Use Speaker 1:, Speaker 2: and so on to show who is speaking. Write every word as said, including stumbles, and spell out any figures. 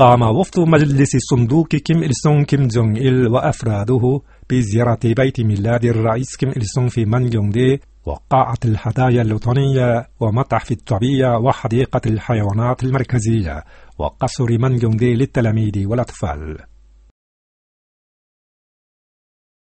Speaker 1: قام وفد مجلس صندوق كيم إل سونغ كيم جونغ إل وأفراده بزيارة بيت ميلاد الرئيس كيم إل سونغ في مانجيونغدي وقاعة الهدايا الوطنية ومتحف الطبيعة وحديقة الحيوانات المركزية وقصر مانجيونغدي للتلاميذ والأطفال.